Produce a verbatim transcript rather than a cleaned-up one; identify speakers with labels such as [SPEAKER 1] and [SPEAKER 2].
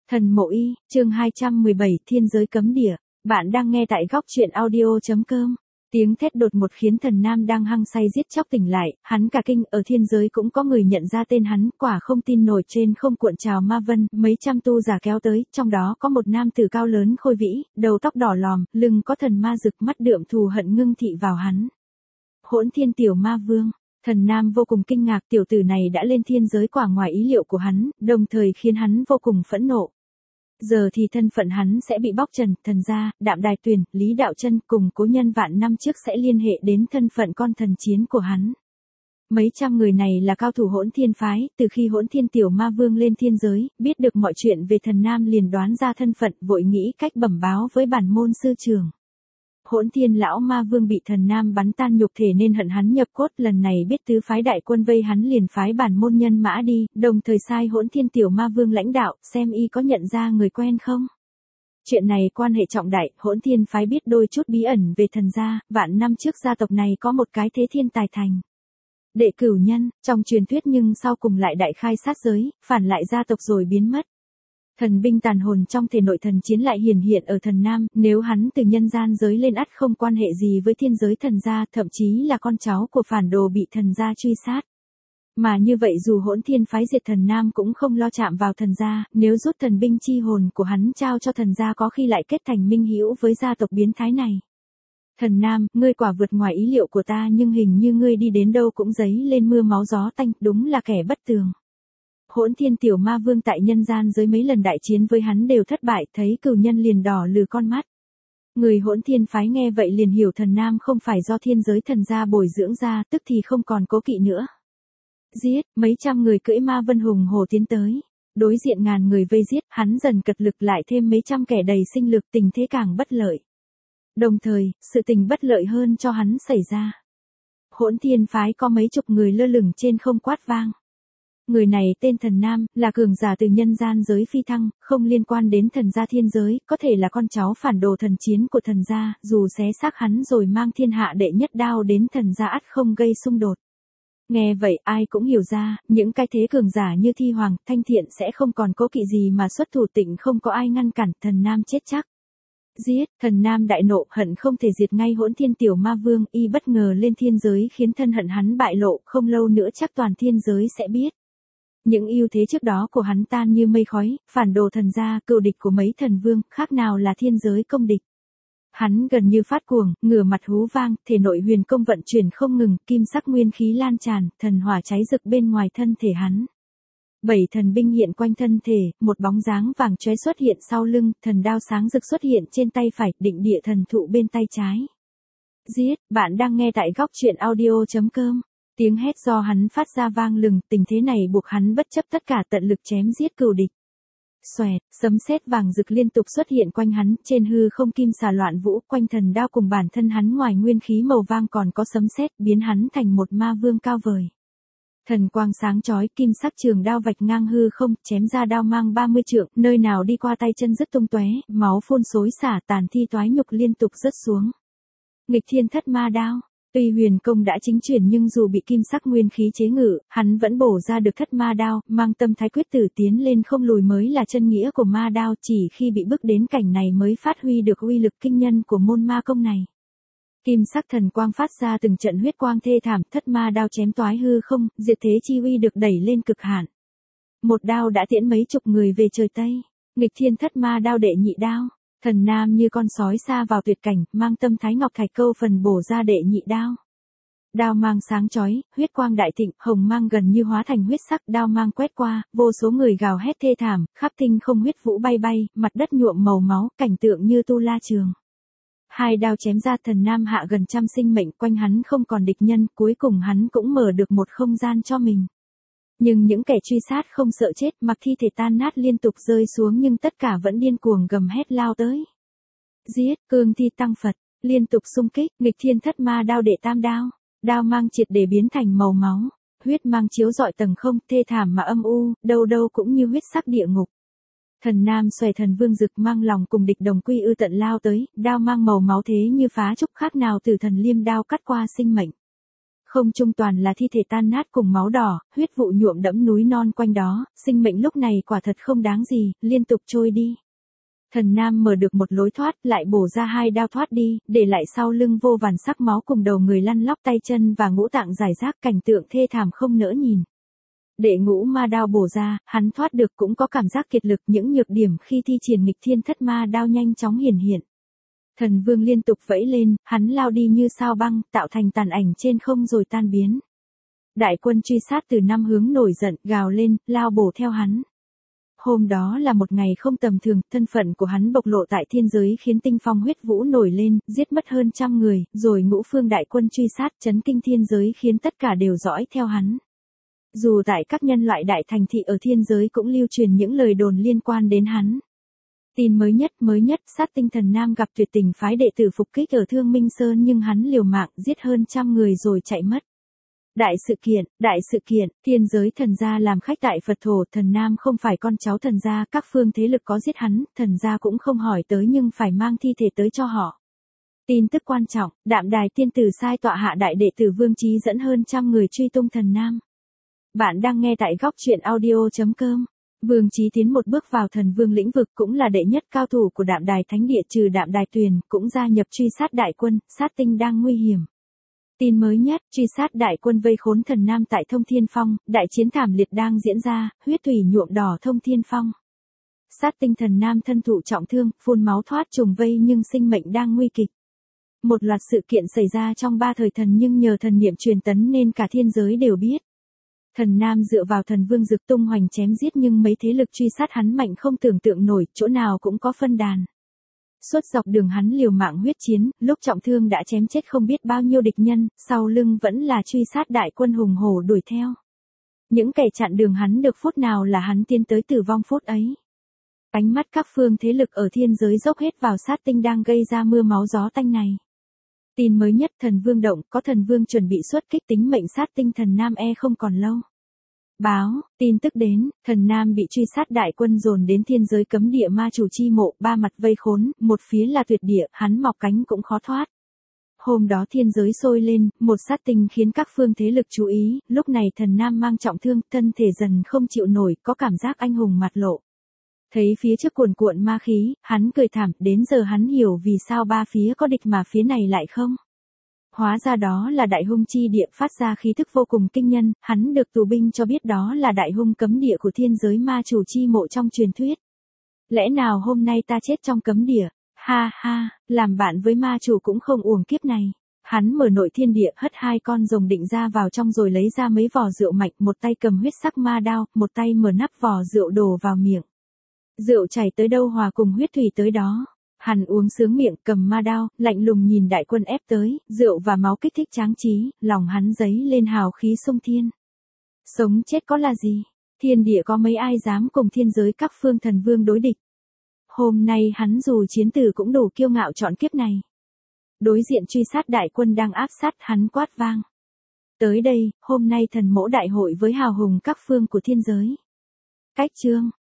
[SPEAKER 1] Thần Mộ Y, chương hai trăm mười bảy, Thiên giới cấm địa. Bạn đang nghe tại góc truyện audio.com. Tiếng thét đột ngột khiến Thần Nam đang hăng say giết chóc tỉnh lại, hắn cả kinh, ở thiên giới cũng có người nhận ra tên hắn, quả không tin nổi, trên không cuộn trào ma vân, mấy trăm tu giả kéo tới, trong đó có một nam tử cao lớn khôi vĩ, đầu tóc đỏ lòm, lưng có thần ma rực, mắt đượm thù hận ngưng thị vào hắn. Hỗn Thiên Tiểu Ma Vương. Thần Nam vô cùng kinh ngạc, tiểu tử này đã lên thiên giới quả ngoài ý liệu của hắn, đồng thời khiến hắn vô cùng phẫn nộ. Giờ thì thân phận hắn sẽ bị bóc trần, thần gia, Đạm Đài Tuyền, Lý Đạo Chân cùng cố nhân vạn năm trước sẽ liên hệ đến thân phận con thần chiến của hắn. Mấy trăm người này là cao thủ Hỗn Thiên phái, từ khi Hỗn Thiên Tiểu Ma Vương lên thiên giới, biết được mọi chuyện về Thần Nam liền đoán ra thân phận, vội nghĩ cách bẩm báo với bản môn sư trưởng. Hỗn Thiên lão ma vương bị Thần Nam bắn tan nhục thể nên hận hắn nhập cốt, lần này biết tứ phái đại quân vây hắn liền phái bản môn nhân mã đi, đồng thời sai Hỗn Thiên Tiểu Ma Vương lãnh đạo, xem y có nhận ra người quen không. Chuyện này quan hệ trọng đại, Hỗn Thiên phái biết đôi chút bí ẩn về thần gia, vạn năm trước gia tộc này có một cái thế thiên tài thành đệ cửu nhân, trong truyền thuyết nhưng sau cùng lại đại khai sát giới, phản lại gia tộc rồi biến mất. Thần binh tàn hồn trong thể nội thần chiến lại hiển hiện ở Thần Nam, nếu hắn từ nhân gian giới lên ắt không quan hệ gì với thiên giới thần gia, thậm chí là con cháu của phản đồ bị thần gia truy sát. Mà như vậy dù Hỗn Thiên phái diệt Thần Nam cũng không lo chạm vào thần gia, nếu rút thần binh chi hồn của hắn trao cho thần gia có khi lại kết thành minh hữu với gia tộc biến thái này. Thần Nam, ngươi quả vượt ngoài ý liệu của ta, nhưng hình như ngươi đi đến đâu cũng giấy lên mưa máu gió tanh, đúng là kẻ bất tường. Hỗn Thiên Tiểu Ma Vương tại nhân gian giới mấy lần đại chiến với hắn đều thất bại, thấy cửu nhân liền đỏ lừ con mắt. Người Hỗn Thiên phái nghe vậy liền hiểu Thần Nam không phải do thiên giới thần gia bồi dưỡng ra, tức thì không còn cố kỵ nữa. Giết, mấy trăm người cưỡi ma vân hùng hổ tiến tới. Đối diện ngàn người vây giết, hắn dần cật lực lại thêm mấy trăm kẻ đầy sinh lực, tình thế càng bất lợi. Đồng thời, sự tình bất lợi hơn cho hắn xảy ra. Hỗn Thiên phái có mấy chục người lơ lửng trên không quát vang. Người này tên Thần Nam, là cường giả từ nhân gian giới phi thăng, không liên quan đến thần gia thiên giới, có thể là con cháu phản đồ thần chiến của thần gia, dù xé xác hắn rồi mang thiên hạ đệ nhất đao đến thần gia ắt không gây xung đột. Nghe vậy ai cũng hiểu ra, những cái thế cường giả như Thi Hoàng, Thanh Thiện sẽ không còn cố kỵ gì mà xuất thủ, tịnh không có ai ngăn cản, Thần Nam chết chắc. Giết, Thần Nam đại nộ, hận không thể diệt ngay Hỗn Thiên Tiểu Ma Vương, y bất ngờ lên thiên giới khiến thân hận hắn bại lộ, không lâu nữa chắc toàn thiên giới sẽ biết. Những ưu thế trước đó của hắn tan như mây khói, phản đồ thần gia, cựu địch của mấy thần vương, khác nào là thiên giới công địch. Hắn gần như phát cuồng, ngửa mặt hú vang, thể nội huyền công vận chuyển không ngừng, kim sắc nguyên khí lan tràn, thần hỏa cháy rực bên ngoài thân thể hắn. Bảy thần binh hiện quanh thân thể, một bóng dáng vàng chóe xuất hiện sau lưng, thần đao sáng rực xuất hiện trên tay phải, định địa thần thụ bên tay trái. Giết, bạn đang nghe tại góc truyện audio.com. Tiếng hét do hắn phát ra vang lừng, tình thế này buộc hắn bất chấp tất cả tận lực chém giết cừu địch. Xoẹt, sấm sét vàng rực liên tục xuất hiện quanh hắn, trên hư không kim xà loạn vũ, quanh thần đao cùng bản thân hắn ngoài nguyên khí màu vang còn có sấm sét, biến hắn thành một ma vương cao vời. Thần quang sáng chói, kim sắc trường đao vạch ngang hư không, chém ra đao mang ba mươi trượng, nơi nào đi qua tay chân rứt tung tóe, máu phun xối xả, tàn thi toái nhục liên tục rớt xuống. Nghịch Thiên Thất Ma Đao. Tuy huyền công đã chính chuyển nhưng dù bị kim sắc nguyên khí chế ngự, hắn vẫn bổ ra được thất ma đao, mang tâm thái quyết tử tiến lên không lùi mới là chân nghĩa của ma đao, chỉ khi bị bước đến cảnh này mới phát huy được uy lực kinh nhân của môn ma công này. Kim sắc thần quang phát ra từng trận huyết quang thê thảm, thất ma đao chém toái hư không, diệt thế chi uy được đẩy lên cực hạn. Một đao đã tiễn mấy chục người về trời Tây. Nghịch Thiên Thất Ma Đao đệ nhị đao. Thần Nam như con sói xa vào tuyệt cảnh, mang tâm thái ngọc thạch câu phần bổ ra đệ nhị đao. Đao mang sáng chói, huyết quang đại thịnh, hồng mang gần như hóa thành huyết sắc, đao mang quét qua, vô số người gào hét thê thảm, khắp tinh không huyết vũ bay bay, mặt đất nhuộm màu máu, cảnh tượng như tu la trường. Hai đao chém ra, Thần Nam hạ gần trăm sinh mệnh, quanh hắn không còn địch nhân, cuối cùng hắn cũng mở được một không gian cho mình. Nhưng những kẻ truy sát không sợ chết, mặc thi thể tan nát liên tục rơi xuống nhưng tất cả vẫn điên cuồng gầm hét lao tới. Giết, cương thi tăng Phật, liên tục xung kích, Nghịch Thiên Thất Ma Đao đệ tam đao. Đao mang triệt để biến thành màu máu, huyết mang chiếu rọi tầng không, thê thảm mà âm u, đâu đâu cũng như huyết sắc địa ngục. Thần Nam xòe thần vương rực mang lòng cùng địch đồng quy ư tận lao tới, đao mang màu máu thế như phá trúc khác nào từ thần liêm đao cắt qua sinh mệnh. Không trung toàn là thi thể tan nát cùng máu đỏ, huyết vụ nhuộm đẫm núi non quanh đó, sinh mệnh lúc này quả thật không đáng gì, liên tục trôi đi. Thần Nam mở được một lối thoát, lại bổ ra hai đao thoát đi, để lại sau lưng vô vàn sắc máu cùng đầu người lăn lóc tay chân và ngũ tạng rải rác, cảnh tượng thê thảm không nỡ nhìn. Đệ ngũ ma đao bổ ra, hắn thoát được cũng có cảm giác kiệt lực, những nhược điểm khi thi triển nghịch thiên thất ma đao nhanh chóng hiển hiện. Thần Vương liên tục vẫy lên, hắn lao đi như sao băng, tạo thành tàn ảnh trên không rồi tan biến. Đại quân truy sát từ năm hướng nổi giận, gào lên, lao bổ theo hắn. Hôm đó là một ngày không tầm thường, thân phận của hắn bộc lộ tại thiên giới khiến tinh phong huyết vũ nổi lên, giết mất hơn trăm người, rồi ngũ phương đại quân truy sát chấn kinh thiên giới khiến tất cả đều dõi theo hắn. Dù tại các nhân loại đại thành thị ở thiên giới cũng lưu truyền những lời đồn liên quan đến hắn. Tin mới nhất mới nhất, sát tinh thần Nam gặp tuyệt tình phái đệ tử phục kích ở Thương Minh Sơn nhưng hắn liều mạng giết hơn trăm người rồi chạy mất. Đại sự kiện, đại sự kiện, thiên giới thần gia làm khách tại Phật thổ, thần Nam không phải con cháu thần gia, các phương thế lực có giết hắn, thần gia cũng không hỏi tới nhưng phải mang thi thể tới cho họ. Tin tức quan trọng, Đạm Đài tiên tử sai tọa hạ đại đệ tử Vương Chí dẫn hơn trăm người truy tung thần Nam. Bạn đang nghe tại góc truyện audio chấm com. Vương Chí tiến một bước vào thần vương lĩnh vực, cũng là đệ nhất cao thủ của Đạm Đài thánh địa, trừ Đạm Đài Tuyền, cũng gia nhập truy sát đại quân, sát tinh đang nguy hiểm. Tin mới nhất, truy sát đại quân vây khốn thần Nam tại Thông Thiên Phong, đại chiến thảm liệt đang diễn ra, huyết thủy nhuộm đỏ Thông Thiên Phong. Sát tinh thần Nam thân thụ trọng thương, phun máu thoát trùng vây nhưng sinh mệnh đang nguy kịch. Một loạt sự kiện xảy ra trong ba thời thần nhưng nhờ thần niệm truyền tấn nên cả thiên giới đều biết. Thần Nam dựa vào thần vương dực tung hoành chém giết nhưng mấy thế lực truy sát hắn mạnh không tưởng tượng nổi, chỗ nào cũng có phân đàn. Suốt dọc đường hắn liều mạng huyết chiến, lúc trọng thương đã chém chết không biết bao nhiêu địch nhân, sau lưng vẫn là truy sát đại quân hùng hổ đuổi theo. Những kẻ chặn đường hắn được phút nào là hắn tiến tới tử vong phút ấy. Ánh mắt các phương thế lực ở thiên giới dốc hết vào sát tinh đang gây ra mưa máu gió tanh này. Tin mới nhất, thần vương động, có thần vương chuẩn bị xuất kích, tính mệnh sát tinh thần Nam e không còn lâu. Báo, tin tức đến, thần Nam bị truy sát đại quân dồn đến thiên giới cấm địa ma chủ chi mộ, ba mặt vây khốn, một phía là tuyệt địa, hắn mọc cánh cũng khó thoát. Hôm đó thiên giới sôi lên, một sát tinh khiến các phương thế lực chú ý, lúc này thần Nam mang trọng thương, thân thể dần không chịu nổi, có cảm giác anh hùng mặt lộ. Thấy phía trước cuồn cuộn ma khí, hắn cười thảm, đến giờ hắn hiểu vì sao ba phía có địch mà phía này lại không. Hóa ra đó là đại hung chi địa phát ra khí thức vô cùng kinh nhân, hắn được tù binh cho biết đó là đại hung cấm địa của thiên giới ma chủ chi mộ trong truyền thuyết. Lẽ nào hôm nay ta chết trong cấm địa? Ha ha, làm bạn với ma chủ cũng không uổng kiếp này. Hắn mở nội thiên địa, hất hai con rồng định ra vào trong rồi lấy ra mấy vò rượu mạnh, một tay cầm huyết sắc ma đao, một tay mở nắp vò rượu đổ vào miệng. Rượu chảy tới đâu hòa cùng huyết thủy tới đó. Hắn uống sướng miệng, cầm ma đao, lạnh lùng nhìn đại quân ép tới, rượu và máu kích thích tráng trí, lòng hắn dấy lên hào khí sung thiên. Sống chết có là gì? Thiên địa có mấy ai dám cùng thiên giới các phương thần vương đối địch? Hôm nay hắn dù chiến tử cũng đủ kiêu ngạo chọn kiếp này. Đối diện truy sát đại quân đang áp sát, hắn quát vang. Tới đây, hôm nay thần mỗ đại hội với hào hùng các phương của thiên giới. Cách chương,